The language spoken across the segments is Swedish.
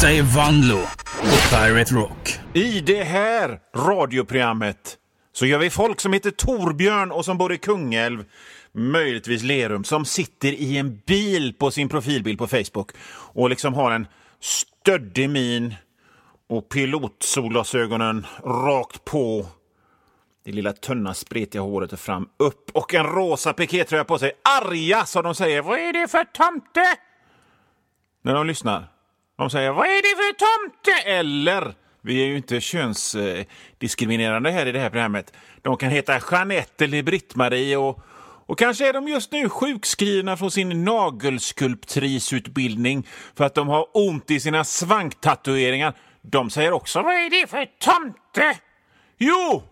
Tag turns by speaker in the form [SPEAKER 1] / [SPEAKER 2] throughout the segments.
[SPEAKER 1] Detta är Vanlo på Pirate Rock.
[SPEAKER 2] I det här radioprogrammet så gör vi folk som heter Torbjörn och som bor i Kungälv, möjligtvis Lerum, som sitter i en bil på sin profilbild på Facebook och liksom har en stöddig min och pilotsolglasögonen rakt på. Det lilla tunna spretiga håret är fram upp och en rosa pikétröja på sig. Arga, som de säger. Vad är det för tomte? När de lyssnar. De säger, vad är det för tomte? Eller, vi är ju inte könsdiskriminerande här i det här programmet. De kan heta Jeanette eller Britt-Marie och kanske är de just nu sjukskrivna från sin nagelskulptrisutbildning för att de har ont i sina svanktatueringar. De säger också, vad är det för tomte? Jo!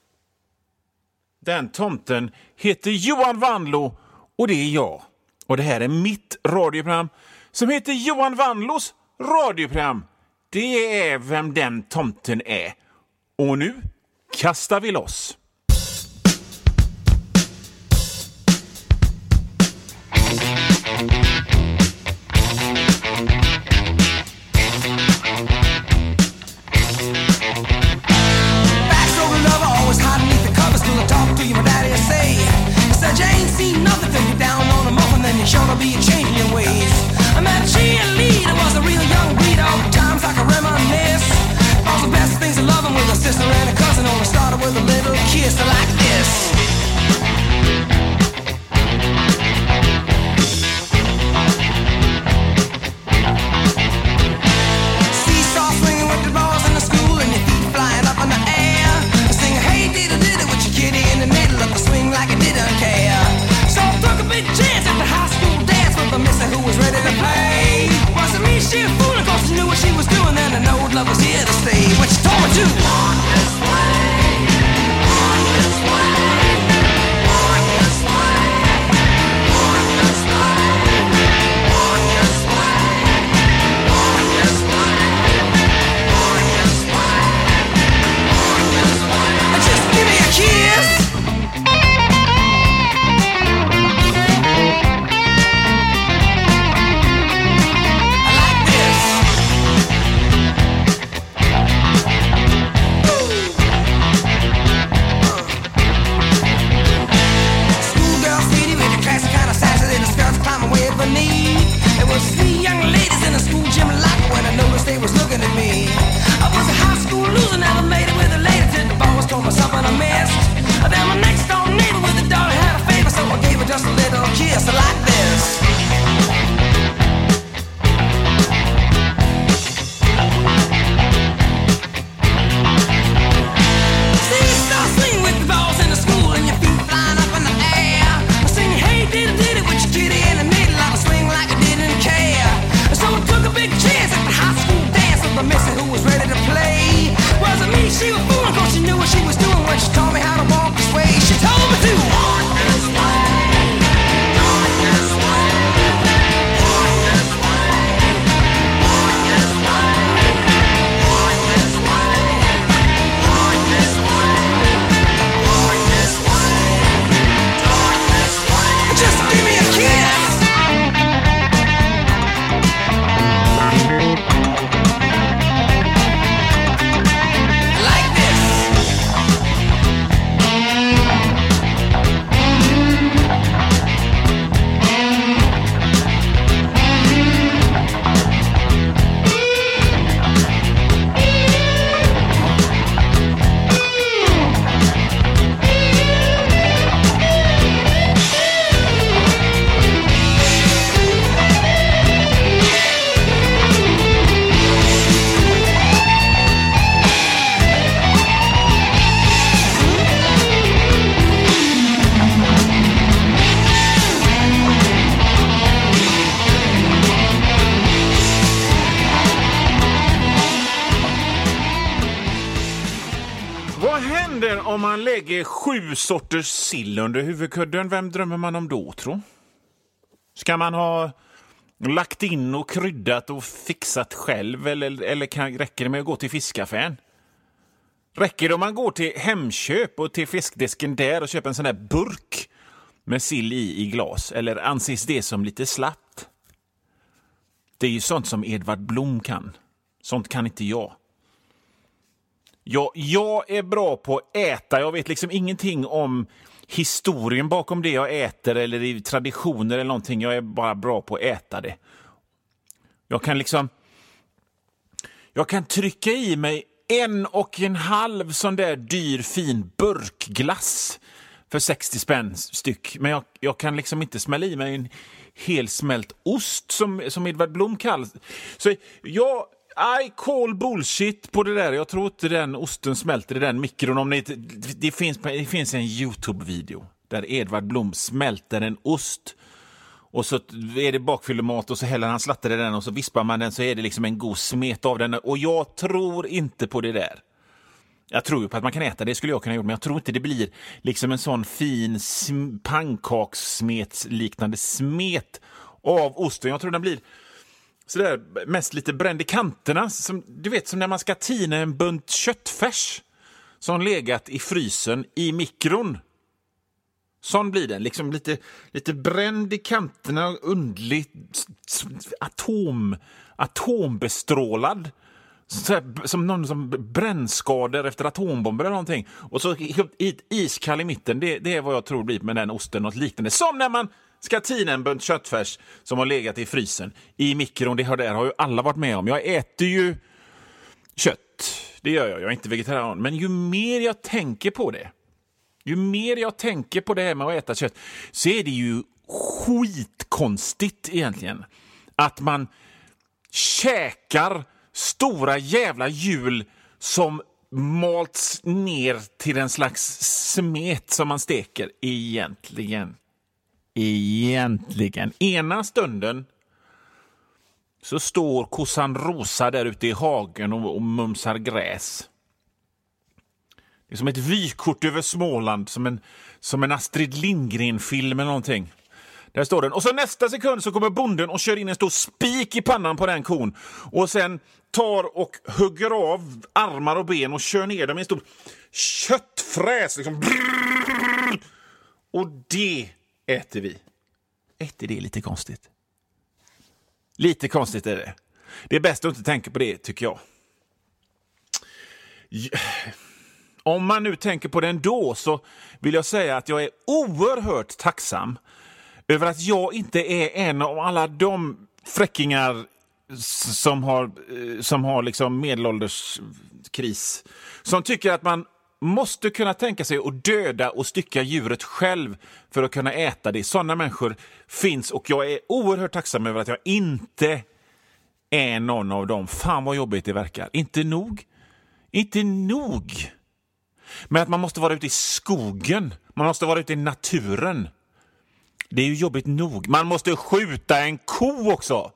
[SPEAKER 2] Den tomten heter Johan Vanlo och det är jag. Och det här är mitt radioprogram som heter Johan Vanlos radioprogram. Det är vem den tomten är. Och nu kastar vi loss.
[SPEAKER 3] Sure to be a change in your ways. I met a cheerleader, was a real young breed. All the times I can reminisce. All the best things of loving with a sister and a cousin. Only started with a little kiss like this. Seesaw swinging with the balls in the school and your feet flying up in the air. Sing hey diddle diddle with your kitty in the middle of the swing like it didn't care. So I took a big chance at the high school dance with the mister who was ready to play. Wasn't me, she a fool, of course she knew what she was doing. Then the old love was here to stay. What she told me to walk this way, walk this way, walk this way, walk this way, walk this way, walk this way, walk this way, walk this way. Just give me a kiss. Three young ladies in a school gym locker when I noticed they was looking at me. I was a high school loser, never made it with a lady till the boss told me something I missed. Then my next door neighbor with a daughter had a favor, so I gave her just a little kiss like this. See, start swinging with the balls in the school and your feet flying up in the air. I sing hey diddle diddle with your kitty in the middle of a swing like I didn't care. So I took a big chance at the high school dance with the missy who was ready to play. Wasn't me, she was fooling, cause she knew what she was doing when she taught me how to walk this way. She told me to walk this way, walk this way, walk this way, walk this way, walk this way, walk this way, walk this way, walk this way. Just give me a kiss. Like this.
[SPEAKER 2] Vad händer om man lägger 7 sorters sill under huvudkudden? Vem drömmer man om då, tro? Ska man ha lagt in och kryddat och fixat själv? Eller räcker det med att gå till fiskaffären? Räcker det om man går till Hemköp och till fiskdisken där och köper en sån där burk med sill i glas? Eller anses det som lite slappt? Det är ju sånt som Edvard Blom kan. Sånt kan inte jag. Jag är bra på att äta. Jag vet liksom ingenting om historien bakom det jag äter eller i traditioner eller någonting. Jag är bara bra på att äta det. Jag kan trycka i mig 1,5 sån där dyr fin burkglass för 60 spänn styck. Men jag kan liksom inte smälla i mig en hel smält ost som Edvard Blom kallar. Så I call bullshit på det där. Jag tror inte den osten smälter i den mikron. Om det finns en YouTube-video där Edvard Blom smälter en ost. Och så är det bakfyllemat och så häller han slattar i den och så vispar man den så är det liksom en god smet av den. Och jag tror inte på det där. Jag tror ju på att man kan äta det, skulle jag kunna göra, men jag tror inte det blir liksom en sån fin pannkakssmetsliknande smet av osten. Jag tror den blir sådär mest lite bränd i kanterna. Som, du vet, som när man ska tina en bunt köttfärs som legat i frysen i mikron. Sån blir den, liksom lite bränd i kanterna, underligt atombestrålad. Som någon som brännskador efter atombomber eller någonting. Och så iskall i mitten, det är vad jag tror blir med den osten, något liknande. Som när man ska tina en bunt köttfärs som har legat i frysen i mikron. Det har ju alla varit med om. Jag äter ju kött, det gör jag är inte vegetarian. Men ju mer jag tänker på det, här med att äta kött, så är det ju skitkonstigt egentligen att man käkar stora jävla hjul som malts ner till en slags smet som man steker egentligen. Ena stunden så står kossan Rosa där ute i hagen och mumsar gräs. Det är som ett vykort över Småland, som en Astrid Lindgren-film eller någonting. Där står den. Och så nästa sekund så kommer bonden och kör in en stor spik i pannan på den kon. Och sen tar och hugger av armar och ben och kör ner dem i en stor köttfräs. Liksom. Och det äter vi. Äter det lite konstigt? Lite konstigt är det. Det är bäst att inte tänka på det, tycker jag. Om man nu tänker på det ändå, så vill jag säga att jag är oerhört tacksam över att jag inte är en av alla de fräckingar som har liksom medelålderskris, som tycker att man måste kunna tänka sig att döda och stycka djuret själv för att kunna äta det. Sådana människor finns, och jag är oerhört tacksam över att jag inte är någon av dem. Fan vad jobbigt det verkar. Inte nog. Men att man måste vara ute i skogen. Man måste vara ute i naturen. Det är ju jobbigt nog. Man måste skjuta en ko också.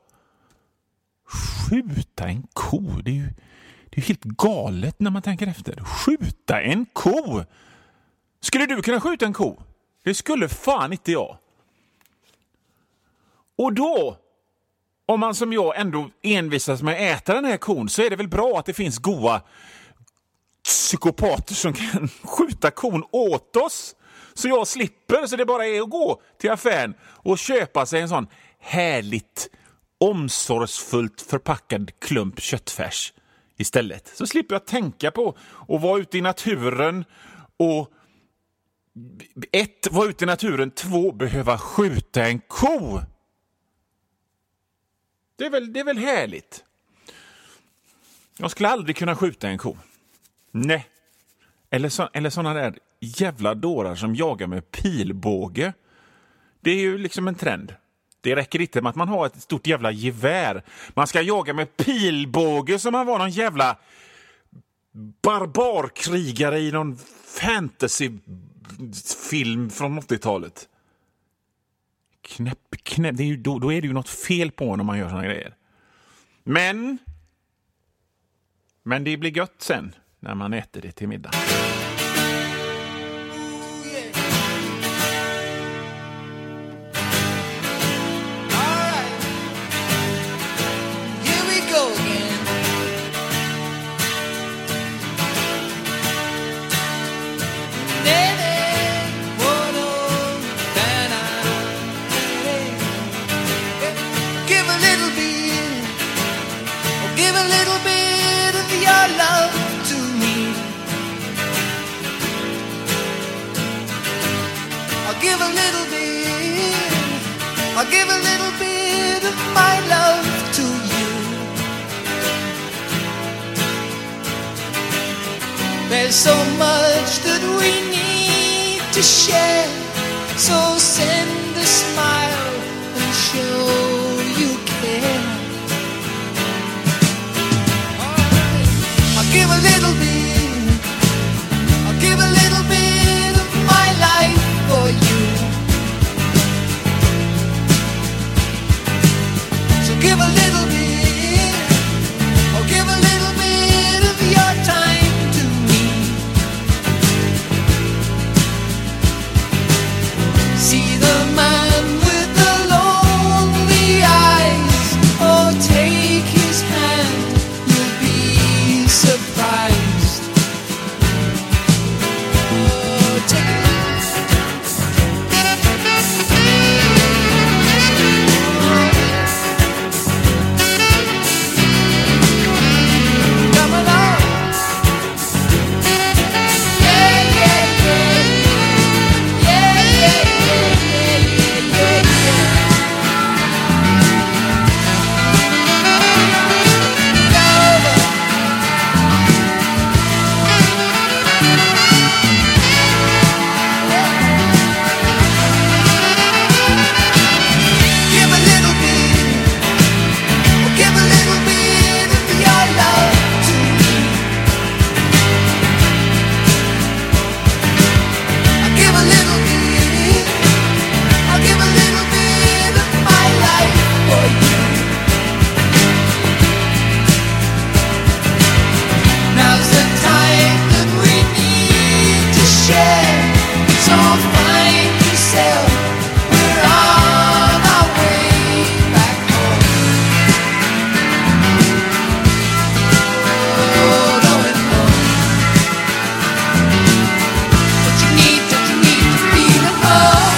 [SPEAKER 2] Skjuta en ko? Det är ju helt galet när man tänker efter. Skjuta en ko? Skulle du kunna skjuta en ko? Det skulle fan inte jag. Och då, om man som jag ändå envisas med att äta den här kon, så är det väl bra att det finns goda psykopater som kan skjuta kon åt oss, så jag slipper, så det bara är att gå till affären och köpa sig en sån härligt omsorgsfullt förpackad klump köttfärs istället. Så slipper jag tänka på att vara ute i naturen och 1. Vara ute i naturen, 2. Behöva skjuta en ko. Det är väl härligt. Jag skulle aldrig kunna skjuta en ko. Nej. Eller såna där jävla dårar som jagar med pilbåge. Det är ju liksom en trend. Det räcker inte med att man har ett stort jävla gevär. Man ska jaga med pilbåge som man var någon jävla barbarkrigare i någon fantasyfilm från 80-talet. Knäpp. Det är ju, då är det ju något fel på när man gör såna grejer. Men det blir gött sen när man äter det till middag.
[SPEAKER 3] Give a little bit give a little bit. I'll give a little bit of my love to you. There's so much that we need to share. So send a smile and show you care. I'll give a little bit. I'll give a little bit of my life for you. So give a little bit. I'll give a little bit of your time to me. See the man with the lonely eyes. Oh, take his hand, you'll be surprised. Oh, take it. Come along. Yeah, yeah, yeah. Yeah, yeah, yeah, yeah, yeah, yeah. Give a little bit. Give a little bit of your love to me. I'll give a little bit. I'll give a little bit of my life for you. Now's the time that we need to share. So find yourself. We're on our way back home. Oh, going home. What you need to feel it more.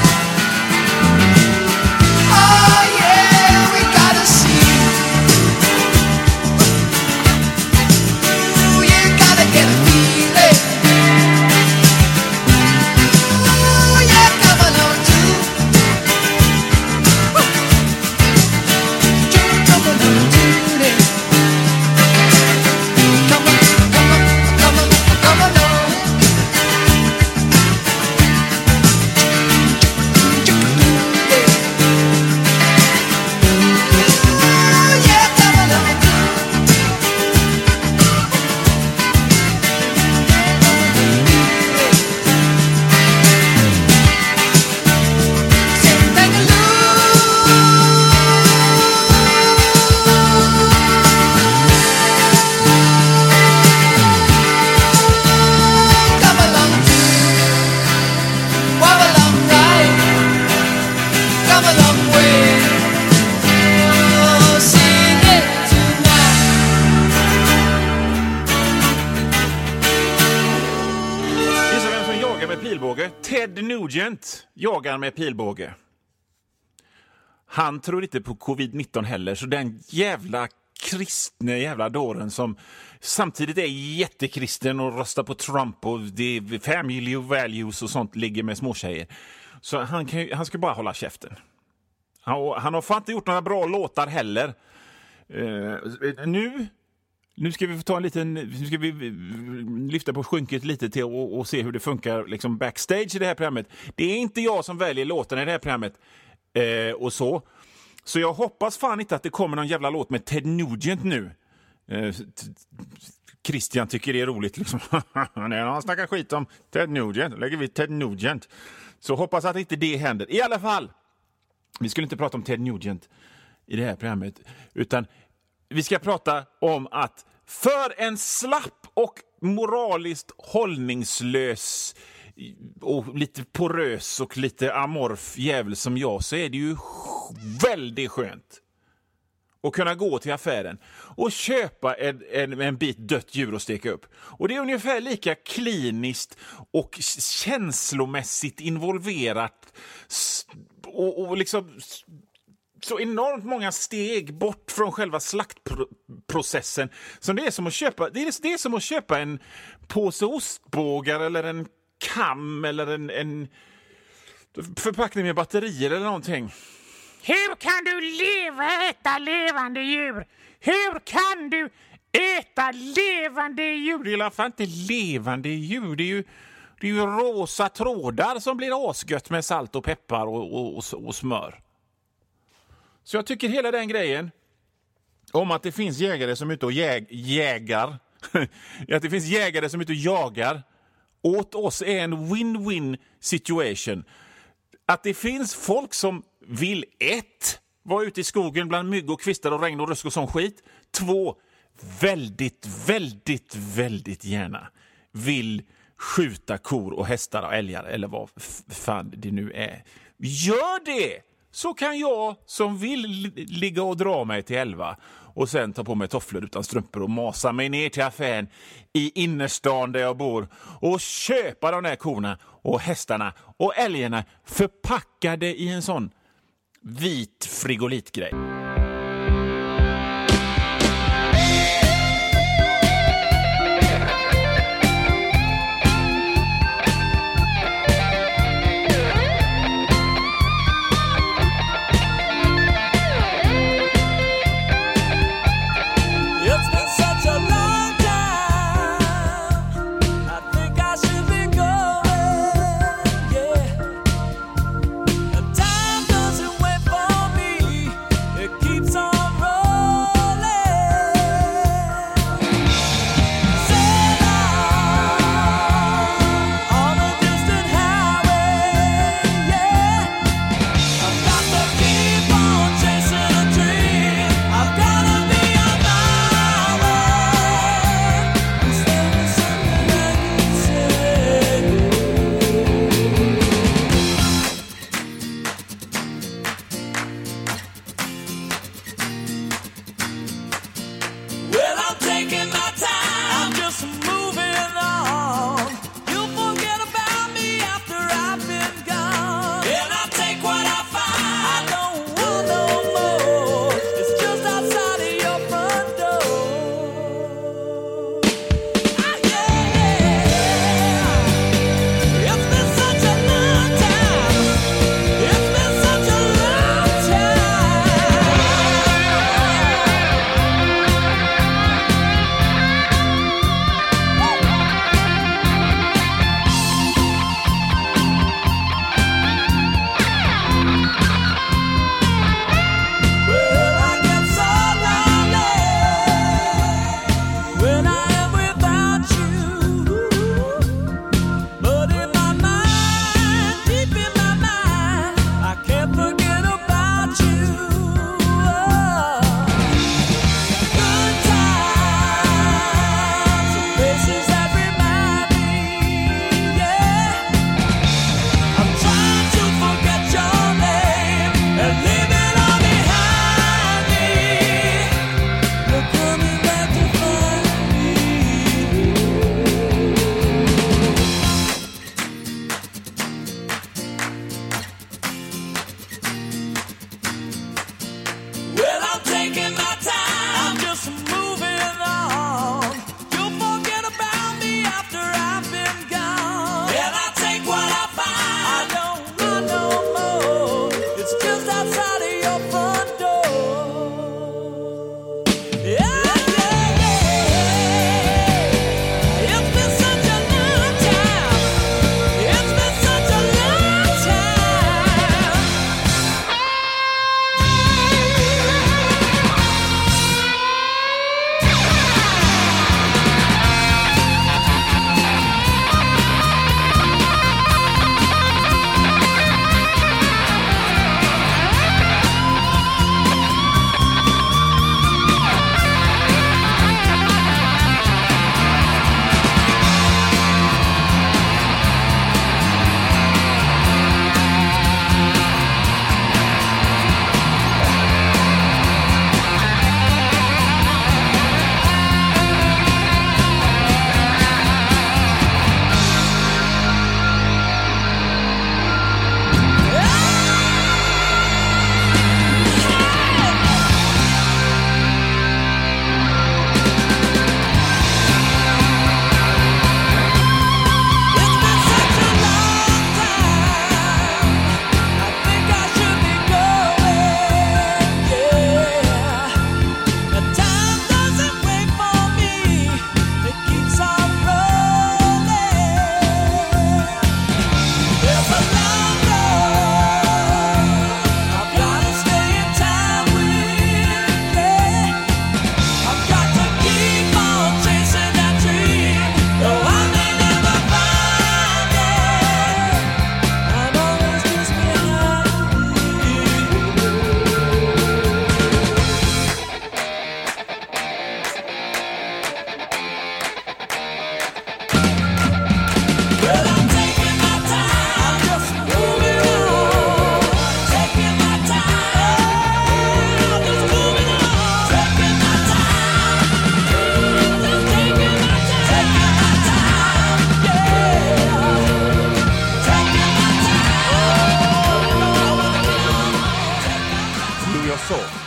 [SPEAKER 3] Oh yeah, we gotta see. Ooh, you gotta get a feeling. Ooh, yeah, come along too. Come along too, then. Come on, come on, come on, come along. Ooh, yeah, come along too. Sing come along too. Walk along right. Come a long way. Oh, sing it tonight.
[SPEAKER 2] Gissa vem som jagar med pilbåge? Ted Nugent jagar med pilbåge. Han tror inte på covid-19 heller, så den jävla kristne jävla dåren som samtidigt är jättekristen och röstar på Trump och det är family values och sånt ligger med småtjejer. Så han ska bara hålla käften. Han har fan inte gjort några bra låtar heller. Nu ska vi få ta en liten, nu ska vi lyfta på skynket lite till och se hur det funkar liksom backstage i det här programmet. Det är inte jag som väljer låtarna i det här programmet och så. Så jag hoppas fan inte att det kommer någon jävla låt med Ted Nugent nu. Christian tycker det är roligt liksom. När han snackar skit om Ted Nugent, lägger vi Ted Nugent. Så hoppas att inte det händer. I alla fall, vi skulle inte prata om Ted Nugent i det här programmet, utan vi ska prata om att för en slapp och moraliskt hållningslös och lite porös och lite amorf jävel som jag, så är det ju väldigt skönt att kunna gå till affären och köpa en bit dött djur och steka upp. Och det är ungefär lika kliniskt och känslomässigt involverat och liksom så enormt många steg bort från själva slaktprocessen som det är som att köpa. Det är som att köpa en påse ostbågar eller en kam eller en förpackning med batterier eller någonting.
[SPEAKER 4] Hur kan du äta levande djur? Hur kan du äta levande djur?
[SPEAKER 2] Det är i alla fall inte levande djur. Det är ju rosa trådar som blir asgött med salt och peppar och smör. Så jag tycker hela den grejen om att det finns jägare som är ute och jägar att det finns jägare som är ute och jagar åt oss är en win-win situation. Att det finns folk som vill vara ute i skogen bland mygg och kvistar och regn och rusk och sån skit. 2, väldigt, väldigt, väldigt gärna vill skjuta kor och hästar och älgar eller vad fan det nu är. Gör det! Så kan jag som vill ligga och dra mig till 11 och sen ta på mig tofflor utan strumpor och masa mig ner till affären i innerstan där jag bor och köpa de där korna och hästarna och älgarna förpackade i en sån vit frigolitgrej.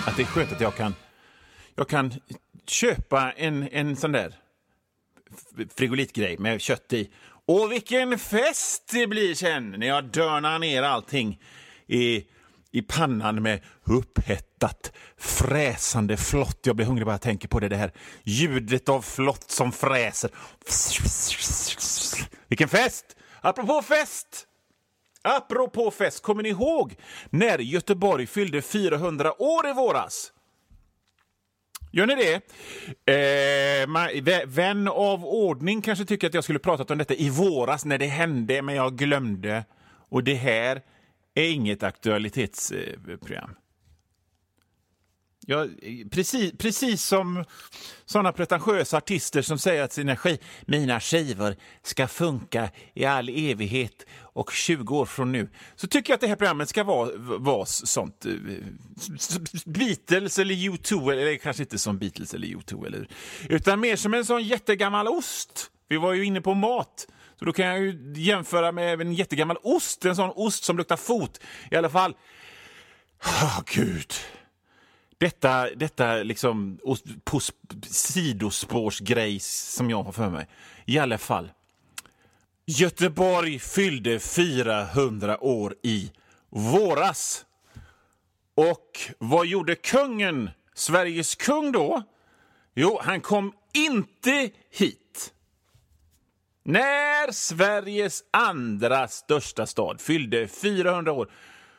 [SPEAKER 2] Att det är skönt att jag kan köpa en sån där frigolitgrej med kött i. Och vilken fest det blir sen när jag dörnar ner allting i pannan med upphettat, fräsande flott. Jag blir hungrig bara jag tänker på det här ljudet av flott som fräser. Vilken fest! Apropå fest, kommer ni ihåg när Göteborg fyllde 400 år i våras? Gör ni det? Vän av ordning kanske tycker att jag skulle pratat om detta i våras när det hände, men jag glömde. Och det här är inget aktualitetsprogram. Precis som sådana pretentiösa artister som säger att mina skivor ska funka i all evighet och 20 år från nu, så tycker jag att det här programmet ska vara sånt Beatles eller U2, eller kanske inte som Beatles eller U2, utan mer som en sån jättegammal ost. Vi var ju inne på mat, så då kan jag ju jämföra med en jättegammal ost, en sån ost som luktar fot i alla fall. Gud. Detta liksom på sidospårsgrej som jag har för mig. I alla fall. Göteborg fyllde 400 år i våras. Och vad gjorde kungen, Sveriges kung då? Jo, han kom inte hit. När Sveriges andra största stad fyllde 400 år,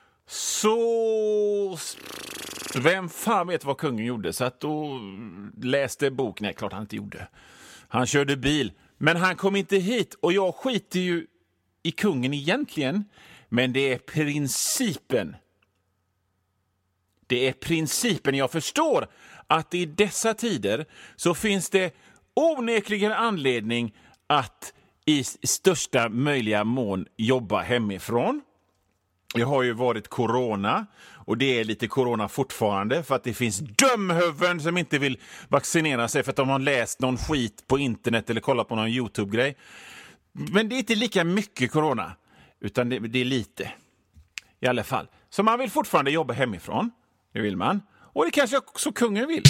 [SPEAKER 2] så vem fan vet vad kungen gjorde? Så att då läste bok. Nej, klart han inte gjorde. Han körde bil. Men han kom inte hit. Och jag skiter ju i kungen egentligen. Men det är principen. Det är principen. Jag förstår att i dessa tider så finns det onekligen anledning att i största möjliga mån jobba hemifrån. Det har ju varit corona, och det är lite corona fortfarande för att det finns dömhuvuden som inte vill vaccinera sig för att de har läst någon skit på internet eller kollat på någon YouTube-grej. Men det är inte lika mycket corona, utan det är lite i alla fall. Så man vill fortfarande jobba hemifrån, det vill man. Och det kanske också kungen vill.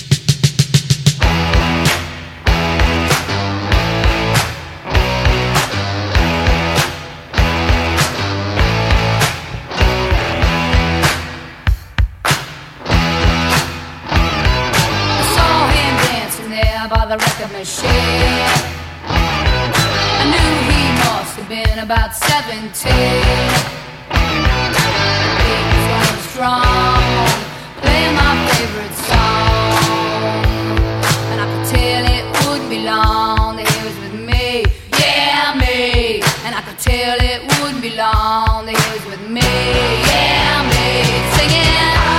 [SPEAKER 5] By the record machine, I knew he must have been about 17. He was going strong, playing my favorite song, and I could tell it wouldn't be long that he was with me, yeah me. And I could tell it wouldn't be long that he was with me, yeah me. Singing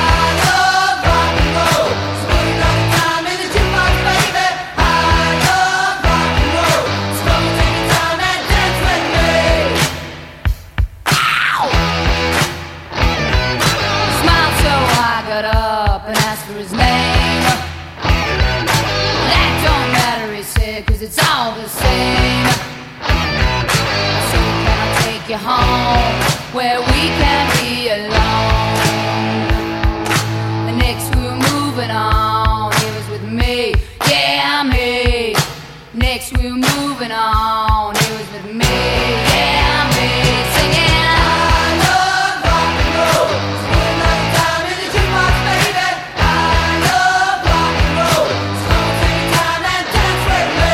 [SPEAKER 5] it's all the same. So can I take you home where we can be alone? And next we were moving on. He was with me, yeah me. Next we were moving on. He was with me, yeah me. Singing I love rock and roll. Spend another time in the jukebox, baby. I love rock and roll. So take your time and dance with me.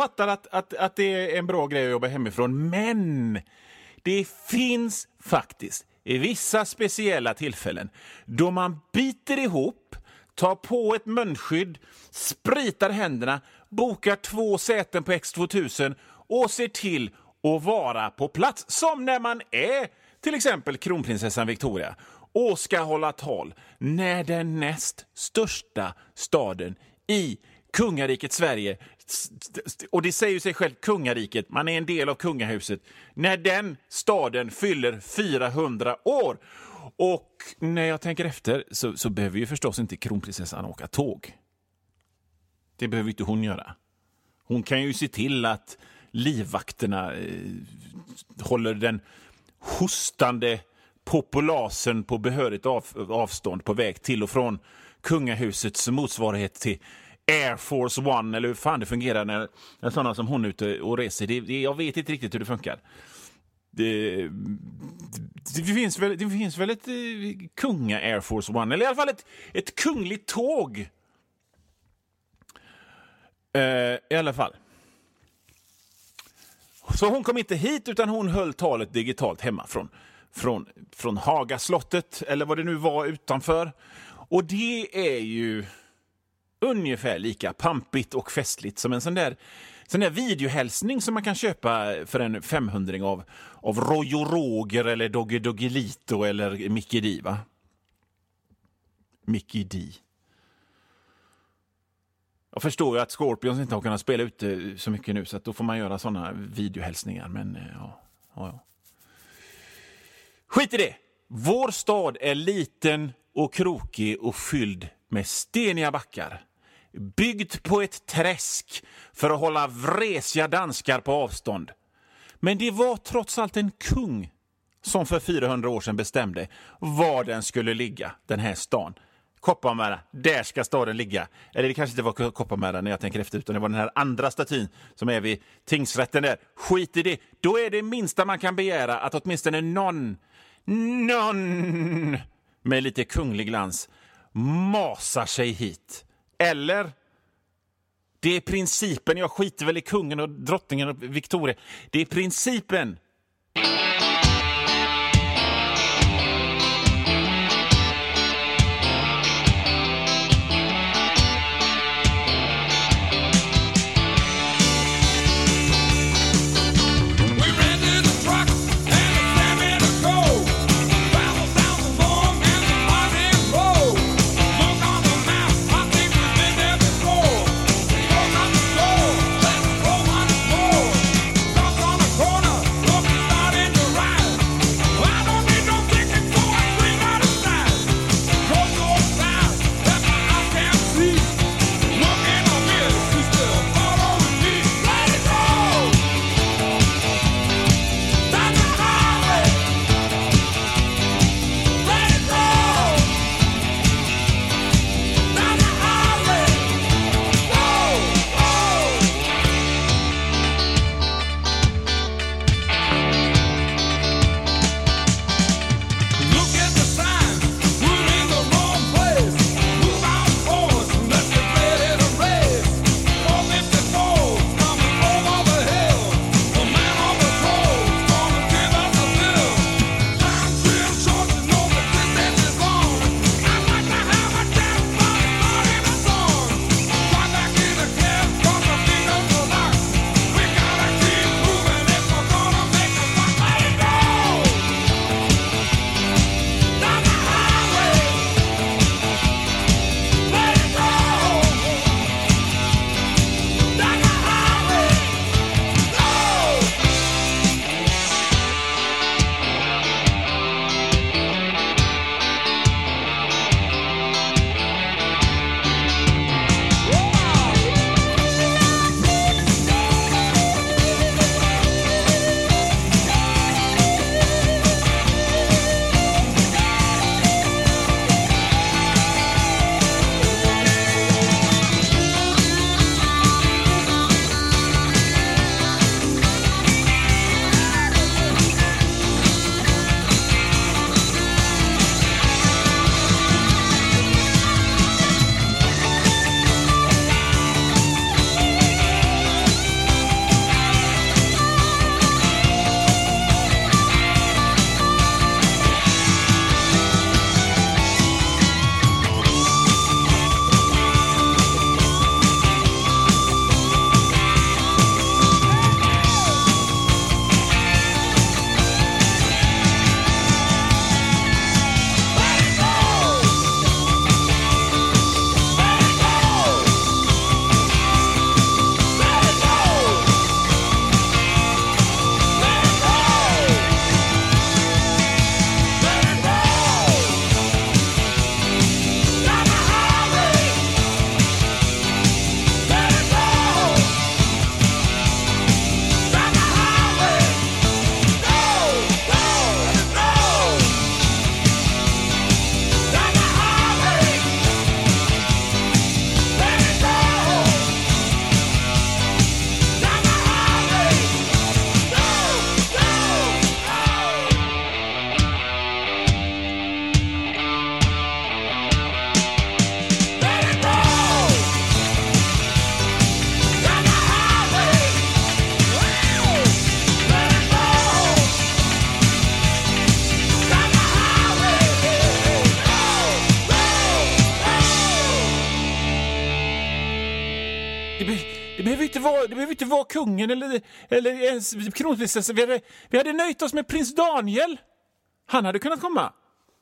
[SPEAKER 2] fattar att det är en bra grej att jobba hemifrån, men det finns faktiskt i vissa speciella tillfällen då man biter ihop, tar på ett munskydd, spritar händerna, bokar 2 säten på X2000 och ser till att vara på plats. Som när man är till exempel kronprinsessan Victoria och ska hålla tal när den näst största staden i kungariket Sverige, och det säger ju sig själv, kungariket, man är en del av kungahuset, när den staden fyller 400 år. Och när jag tänker efter så behöver ju förstås inte kronprinsessan åka tåg. Det behöver inte hon göra. Hon kan ju se till att livvakterna håller den hostande populasen på behörigt avstånd på väg till och från kungahusets motsvarighet till Air Force One, eller hur fan det fungerar när sådana som hon är ute och reser. Jag vet inte riktigt hur det funkar. Det finns väl ett kunga Air Force One, eller i alla fall ett kungligt tåg. I alla fall. Så hon kom inte hit, utan hon höll talet digitalt hemma från Hagaslottet, eller vad det nu var utanför. Och det är ju ungefär lika pampigt och festligt som en sån där videohälsning som man kan köpa för en 500-ring av Roy och Roger eller Doggy Doggelito eller Mickey D, va? Mickey D. Jag förstår ju att Scorpions inte har kunnat spela ut så mycket nu, så att då får man göra såna videohälsningar, men ja. Skit i det! Vår stad är liten och krokig och fylld med steniga backar. Byggd på ett träsk för att hålla vresiga danskar på avstånd. Men det var trots allt en kung som för 400 år sedan bestämde var den skulle ligga, den här stan. Kopparmära, där ska staden ligga. Eller det kanske inte var Kopparmära när jag tänker efter, utan det var den här andra statyn som är vid tingsrätten där. Skit i det. Då är det minsta man kan begära att åtminstone någon med lite kunglig glans masar sig hit. Eller, det är principen, jag skiter väl i kungen och drottningen och Victoria. Det är principen.
[SPEAKER 3] Corner,
[SPEAKER 2] behöver inte vara kungen eller ens kronprinsessan. Vi hade nöjt oss med prins Daniel. Han hade kunnat komma.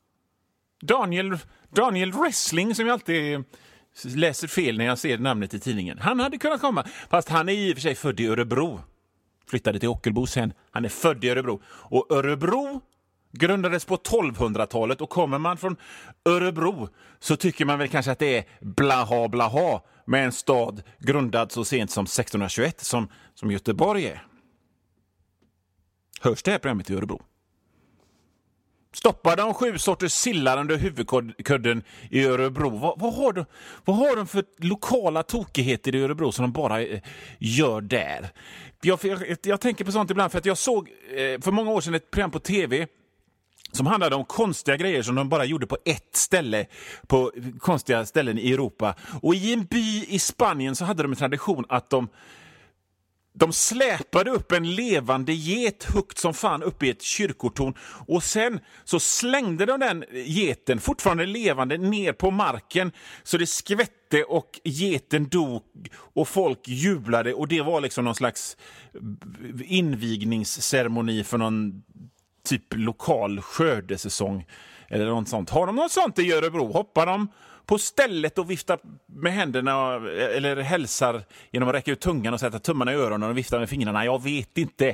[SPEAKER 2] Daniel Wrestling, som jag alltid läser fel när jag ser namnet i tidningen. Han hade kunnat komma, fast han är i och för sig född i Örebro. Flyttade till Ockelbo sen. Han är född i Örebro. Och Örebro grundades på 1200-talet, och kommer man från Örebro så tycker man väl kanske att det är blaha med en stad grundad så sent som 1621 som Göteborg är. Hörs det här programmet i Örebro? Stoppar de 7 sorters sillar under huvudkudden i Örebro? Vad har de för lokala tokigheter i Örebro som de bara gör där? Jag tänker på sånt ibland, för att jag såg för många år sedan ett program på tv som handlade om konstiga grejer som de bara gjorde på ett ställe, på konstiga ställen i Europa. Och i en by i Spanien så hade de en tradition att de släpade upp en levande get högt som fan upp i ett kyrkotorn, och sen så slängde de den geten, fortfarande levande, ner på marken så det skvätte och geten dog och folk jublade, och det var liksom någon slags invigningsceremoni för någon typ lokal skördesäsong eller något sånt. Har de något sånt i Örebro? Hoppar de på stället och viftar med händerna eller hälsar genom att räcka ut tungan och sätta tummarna i öronen och vifta med fingrarna? Jag vet inte,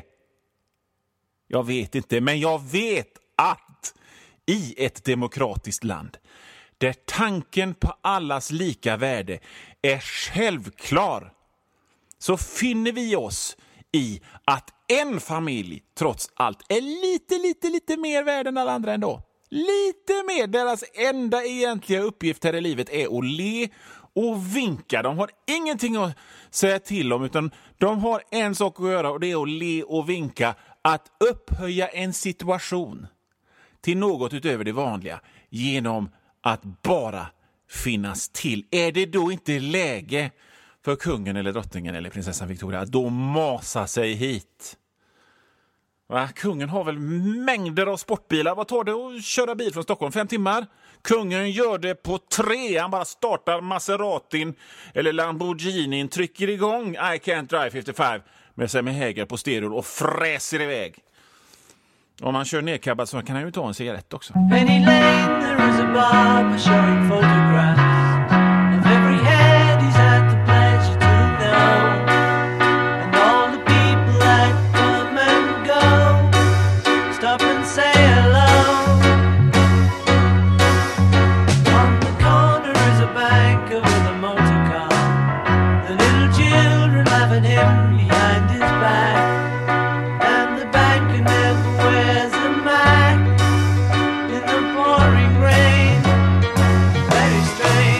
[SPEAKER 2] men jag vet att i ett demokratiskt land där tanken på allas lika värde är självklar, så finner vi oss i att en familj trots allt är lite mer värd än alla andra ändå. Lite mer. Deras enda egentliga uppgift här i livet är att le och vinka. De har ingenting att säga till om, utan de har en sak att göra, och det är att le och vinka. Att upphöja en situation till något utöver det vanliga genom att bara finnas till. Är det då inte läge för kungen eller drottningen eller prinsessan Victoria att då masa sig hit? Va? Kungen har väl mängder av sportbilar. Vad tar det att köra bil från Stockholm? 5 timmar? Kungen gör det på 3. Han bara startar Maseratin eller Lamborghinin, trycker igång I Can't Drive 55 med sig med häger på stereo och fräser iväg. Om han kör nedkabbad så kan han ju ta en cigarett också.
[SPEAKER 6] Penny Lane, there is a barber showing photographs of every head he's had the pleasure to know, and all the people that come and go stop and say hello. On the corner is a banker with a motor car. The little children laugh at him behind his back, and the banker never wears a mask in the pouring rain. Very strange.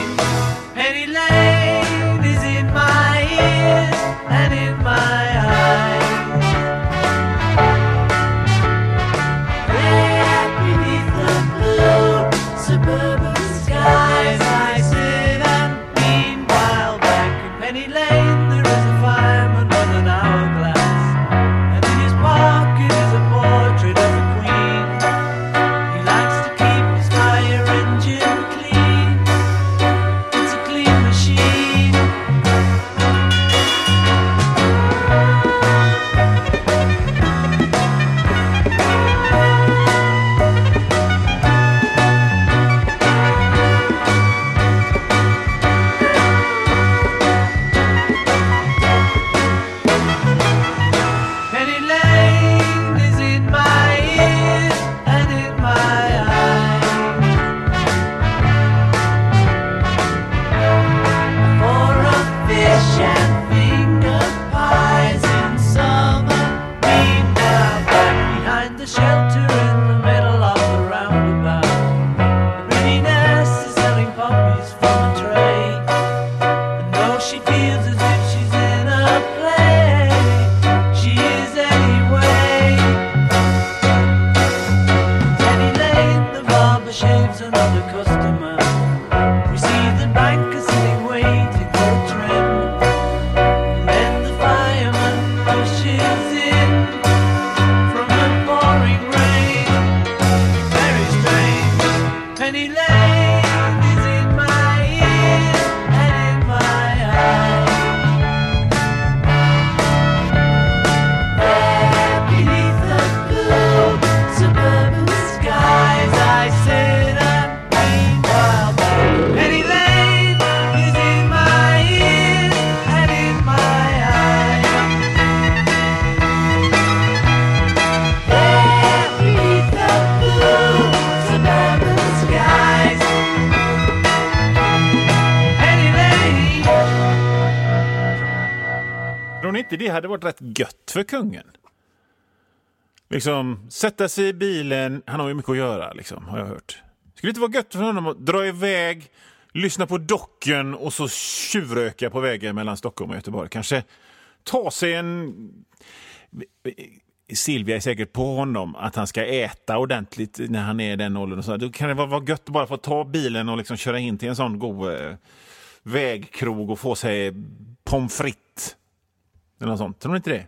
[SPEAKER 2] inte det hade varit rätt gött för kungen? Liksom, sätta sig i bilen, han har ju mycket att göra liksom, har jag hört. Skulle det inte vara gött för honom att dra iväg, lyssna på Docken och så tjuvröka på vägen mellan Stockholm och Göteborg? Kanske ta sig en... Silvia är säkert på honom att han ska äta ordentligt när han är i den åldern. Och så. Då kan det vara gött att bara få ta bilen och liksom köra in till en sån god vägkrog och få sig pommes frites. Eller något sånt. Tror ni inte det?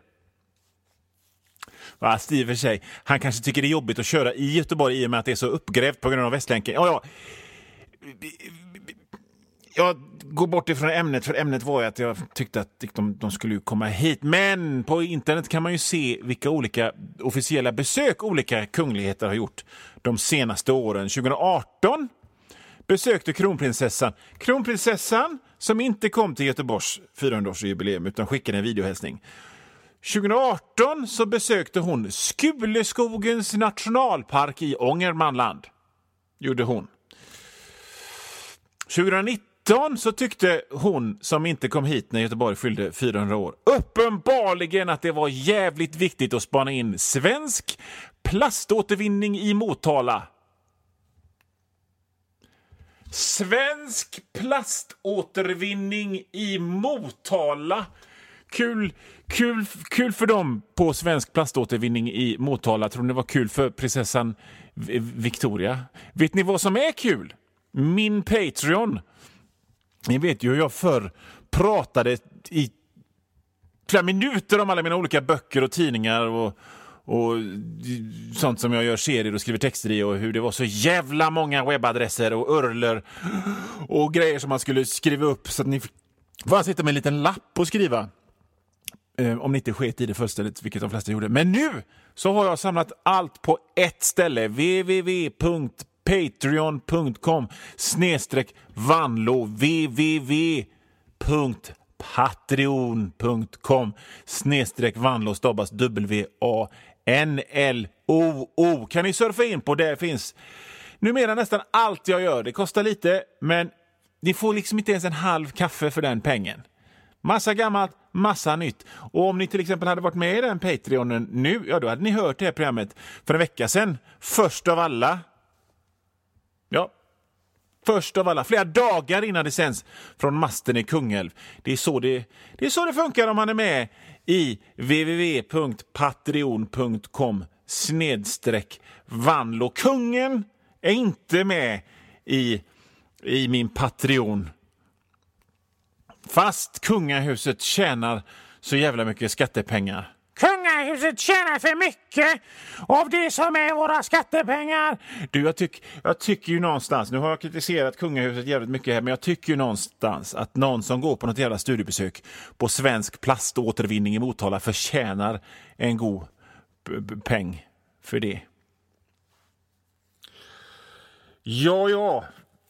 [SPEAKER 2] Fast i och för sig, han kanske tycker det är jobbigt att köra i Göteborg i och med att det är så uppgrävt på grund av Västlänken. Jag går bort ifrån ämnet, för ämnet var ju att jag tyckte att de skulle komma hit. Men på internet kan man ju se vilka olika officiella besök olika kungligheter har gjort de senaste åren. 2018 besökte kronprinsessan som inte kom till Göteborgs 400-årsjubileum utan skickade en videohälsning. 2018 så besökte hon Skuleskogens nationalpark i Ångermanland. Gjorde hon. 2019 så tyckte hon som inte kom hit när Göteborg fyllde 400 år uppenbarligen att det var jävligt viktigt att spana in svensk plaståtervinning i Motala. Svensk plaståtervinning i Motala. Kul för dem på svensk plaståtervinning i Motala. Tror ni det var kul för prinsessan Victoria? Vet ni vad som är kul? Min Patreon. Ni vet ju hur jag förr pratade i flera minuter om alla mina olika böcker och tidningar och sånt som jag gör serier och skriver texter i, och hur det var så jävla många webbadresser och urler och grejer som man skulle skriva upp så att ni får sitta med en liten lapp och skriva. Om ni inte sket i det fullständigt, vilket de flesta gjorde. Men nu så har jag samlat allt på ett ställe. www.patreon.com/Vanlo www.patreon.com/Vanlo stabbas WANLOO. Kan ni surfa in på det? Finns numera nästan allt jag gör. Det kostar lite, men ni får liksom inte ens en halv kaffe för den pengen. Massa gammalt, massa nytt. Och om ni till exempel hade varit med i den Patreonen nu, ja då hade ni hört det här programmet för en vecka sedan. Först av alla. Ja, först av alla. Flera dagar innan det sänds från masten i Kungälv. Det är så det funkar om man är med i www.patreon.com/Vanlo. Kungen är inte med i min Patreon. Fast kungahuset tjänar så jävla mycket skattepengar.
[SPEAKER 4] Kungahuset tjänar för mycket av det som är våra skattepengar.
[SPEAKER 2] Du, jag tycker ju någonstans, nu har jag kritiserat kungahuset jävligt mycket här, men jag tycker ju någonstans att någon som går på något jävla studiebesök på svensk plaståtervinning i Motala förtjänar en god peng för det. Ja.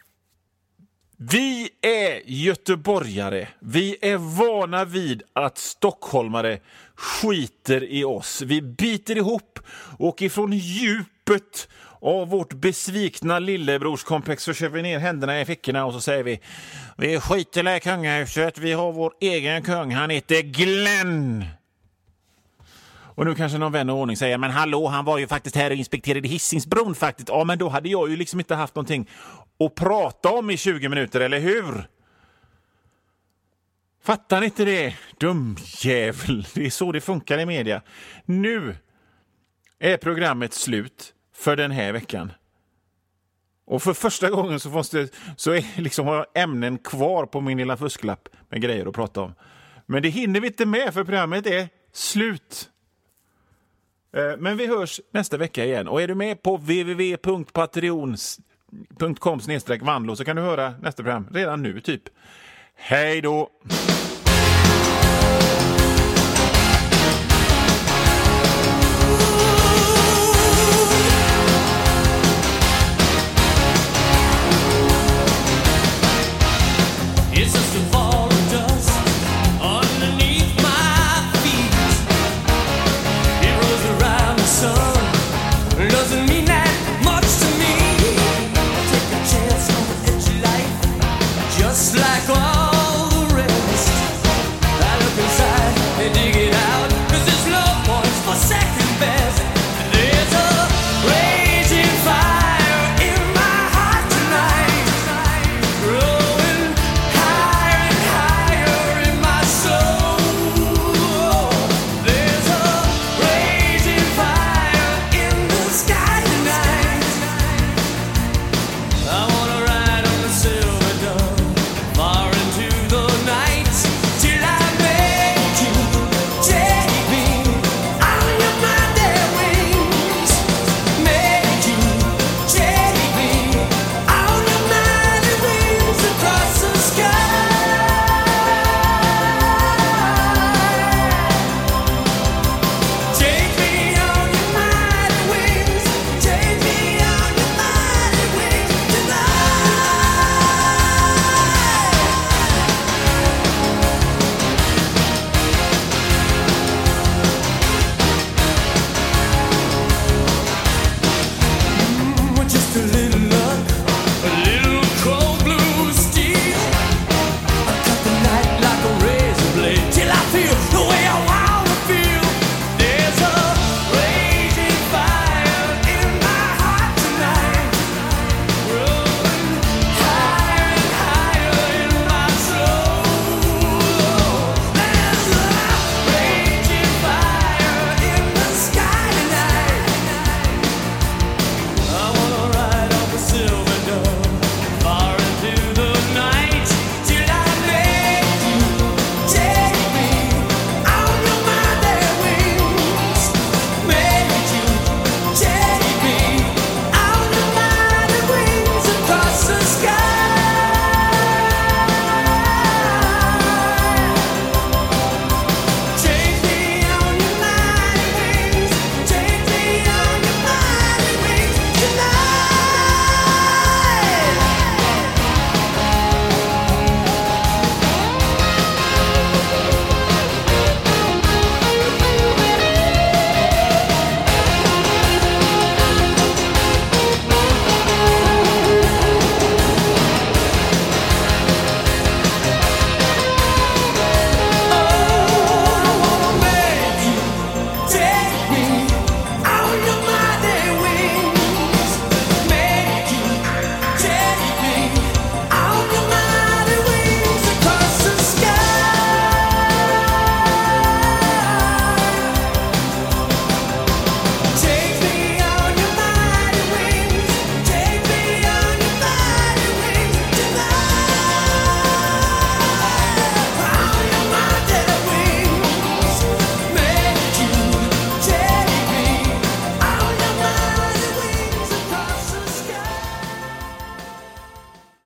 [SPEAKER 2] Vi är göteborgare. Vi är vana vid att stockholmare skiter i oss. Vi biter ihop och ifrån djupet av vårt besvikna lillebrorskomplex så kör vi ner händerna i fickorna och så säger vi skiter i kungahuset. Vi har vår egen kung. Han heter Glenn. Och nu kanske någon vän och ordning säger, men hallå, han var ju faktiskt här och inspekterade Hisingsbron faktiskt. Ja, men då hade jag ju liksom inte haft någonting att prata om i 20 minuter, eller hur? Fattar ni inte det? Dum jävel. Det är så det funkar i media. Nu är programmet slut för den här veckan. Och för första gången så har jag ämnen kvar på min lilla fusklapp med grejer att prata om. Men det hinner vi inte med, för programmet är slut. Men vi hörs nästa vecka igen. Och är du med på www.patreon.com/Vanlo så kan du höra nästa program redan nu typ. Hej då!